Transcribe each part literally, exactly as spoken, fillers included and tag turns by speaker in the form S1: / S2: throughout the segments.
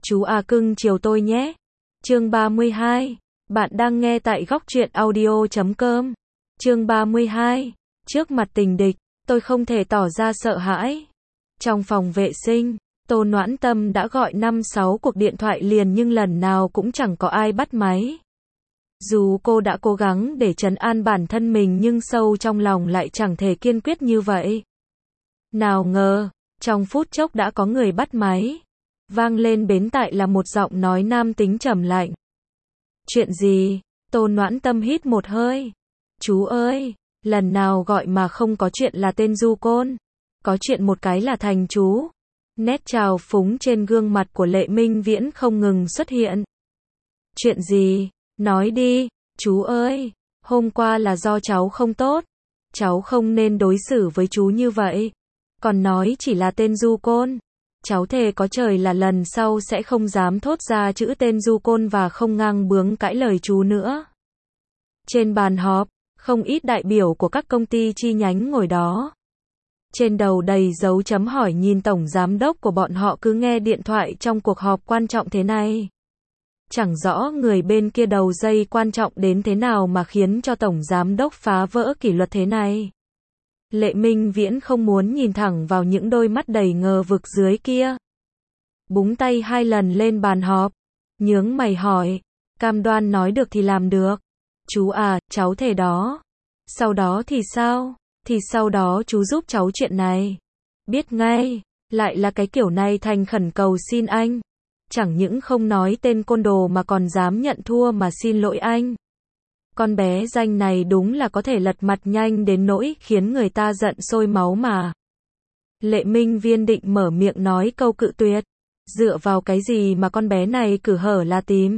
S1: Chú à cưng chiều tôi nhé. Chương ba mươi hai. Bạn đang nghe tại góc truyện audio chấm com. Chương ba mươi hai. Trước mặt tình địch, tôi không thể tỏ ra sợ hãi. Trong phòng vệ sinh, Tô Noãn Tâm đã gọi năm sáu cuộc điện thoại liền nhưng lần nào cũng chẳng có ai bắt máy. Dù cô đã cố gắng để trấn an bản thân mình nhưng sâu trong lòng lại chẳng thể kiên quyết như vậy. Nào ngờ, trong phút chốc đã có người bắt máy. Vang lên bên tai là một giọng nói nam tính trầm lạnh. Chuyện gì? Tô Noãn Tâm hít một hơi. Chú ơi, lần nào gọi mà không có chuyện là tên du côn. Có chuyện một cái là thành chú. Nét trào phúng trên gương mặt của Lệ Minh Viễn không ngừng xuất hiện. Chuyện gì? Nói đi, chú ơi, hôm qua là do cháu không tốt. Cháu không nên đối xử với chú như vậy. Còn nói chỉ là tên du côn. Cháu thề có trời là lần sau sẽ không dám thốt ra chữ tên du côn và không ngang bướng cãi lời chú nữa. Trên bàn họp, không ít đại biểu của các công ty chi nhánh ngồi đó. Trên đầu đầy dấu chấm hỏi nhìn tổng giám đốc của bọn họ cứ nghe điện thoại trong cuộc họp quan trọng thế này. Chẳng rõ người bên kia đầu dây quan trọng đến thế nào mà khiến cho tổng giám đốc phá vỡ kỷ luật thế này. Lệ Minh Viễn không muốn nhìn thẳng vào những đôi mắt đầy ngờ vực dưới kia. Búng tay hai lần lên bàn họp. Nhướng mày hỏi. Cam đoan nói được thì làm được. Chú à, cháu thề đó. Sau đó thì sao? Thì sau đó chú giúp cháu chuyện này. Biết ngay, lại là cái kiểu này thành khẩn cầu xin anh. Chẳng những không nói tên côn đồ mà còn dám nhận thua mà xin lỗi anh. Con bé danh này đúng là có thể lật mặt nhanh đến nỗi khiến người ta giận sôi máu mà. Lệ Minh Viên định mở miệng nói câu cự tuyệt. Dựa vào cái gì mà con bé này cử hở là tìm?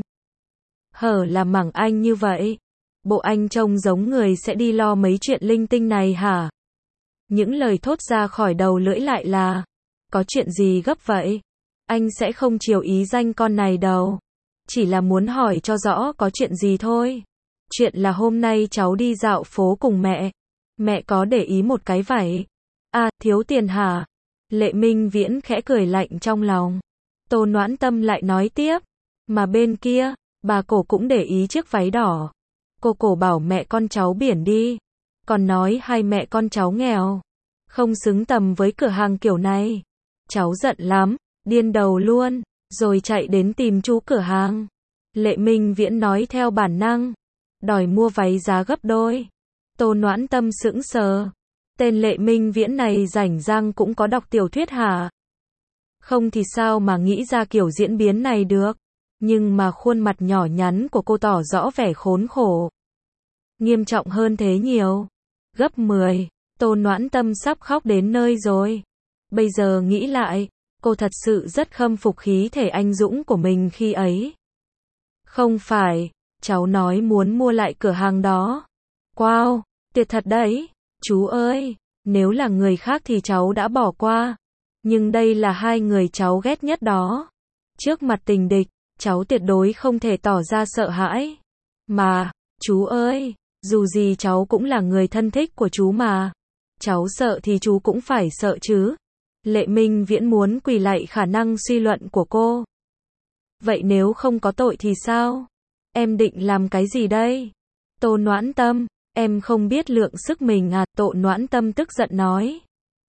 S1: Hở là mảng anh như vậy. Bộ anh trông giống người sẽ đi lo mấy chuyện linh tinh này hả? Những lời thốt ra khỏi đầu lưỡi lại là. Có chuyện gì gấp vậy? Anh sẽ không chiều ý danh con này đâu. Chỉ là muốn hỏi cho rõ có chuyện gì thôi. Chuyện là hôm nay cháu đi dạo phố cùng mẹ. Mẹ có để ý một cái vải. À, thiếu tiền hả? Lệ Minh Viễn khẽ cười lạnh trong lòng. Tô Noãn Tâm lại nói tiếp. Mà bên kia, bà cổ cũng để ý chiếc váy đỏ. Cô cổ bảo mẹ con cháu biển đi. Còn nói hai mẹ con cháu nghèo. Không xứng tầm với cửa hàng kiểu này. Cháu giận lắm, điên đầu luôn. Rồi chạy đến tìm chú cửa hàng. Lệ Minh Viễn nói theo bản năng. Đòi mua váy giá gấp đôi. Tô Noãn Tâm sững sờ. Tên Lệ Minh Viễn này rảnh rang cũng có đọc tiểu thuyết hả? Không thì sao mà nghĩ ra kiểu diễn biến này được. Nhưng mà khuôn mặt nhỏ nhắn của cô tỏ rõ vẻ khốn khổ. Nghiêm trọng hơn thế nhiều. Gấp mười. Tô Noãn Tâm sắp khóc đến nơi rồi. Bây giờ nghĩ lại, cô thật sự rất khâm phục khí thể anh dũng của mình khi ấy. Không phải, cháu nói muốn mua lại cửa hàng đó. Wow, tuyệt thật đấy. Chú ơi, nếu là người khác thì cháu đã bỏ qua. Nhưng đây là hai người cháu ghét nhất đó. Trước mặt tình địch, cháu tuyệt đối không thể tỏ ra sợ hãi. Mà, chú ơi, dù gì cháu cũng là người thân thích của chú mà. Cháu sợ thì chú cũng phải sợ chứ. Lệ Minh Viễn muốn quỳ lạy khả năng suy luận của cô. Vậy nếu không có tội thì sao? Em định làm cái gì đây? Tô Noãn Tâm, em không biết lượng sức mình à? Tô Noãn Tâm tức giận nói.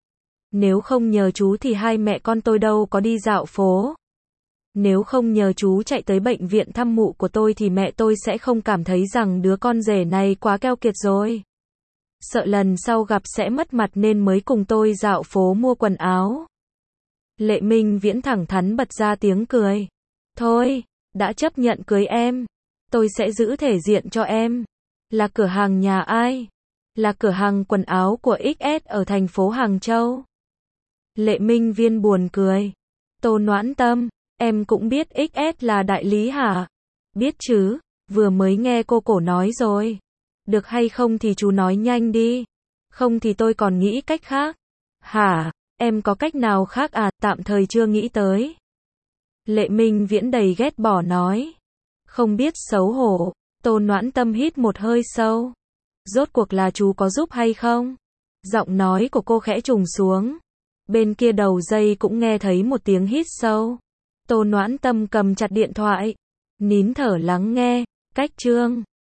S1: Nếu không nhờ chú thì hai mẹ con tôi đâu có đi dạo phố. Nếu không nhờ chú chạy tới bệnh viện thăm mụ của tôi thì mẹ tôi sẽ không cảm thấy rằng đứa con rể này quá keo kiệt rồi. Sợ lần sau gặp sẽ mất mặt nên mới cùng tôi dạo phố mua quần áo. Lệ Minh Viễn thẳng thắn bật ra tiếng cười. Thôi, đã chấp nhận cưới em. Tôi sẽ giữ thể diện cho em. Là cửa hàng nhà ai? Là cửa hàng quần áo của ích ét ở thành phố Hàng Châu. Lệ Minh Viên buồn cười. Tô Noãn Tâm, em cũng biết ích ét là đại lý hả? Biết chứ, vừa mới nghe cô cổ nói rồi. Được hay không thì chú nói nhanh đi. Không thì tôi còn nghĩ cách khác. Hả, em có cách nào khác à? Tạm thời chưa nghĩ tới. Lệ Minh Viễn đầy ghét bỏ nói. Không biết xấu hổ. Tô Noãn Tâm hít một hơi sâu. Rốt cuộc là chú có giúp hay không? Giọng nói của cô khẽ trùng xuống. Bên kia đầu dây cũng nghe thấy một tiếng hít sâu. Tô Noãn Tâm cầm chặt điện thoại, nín thở lắng nghe. Cách chương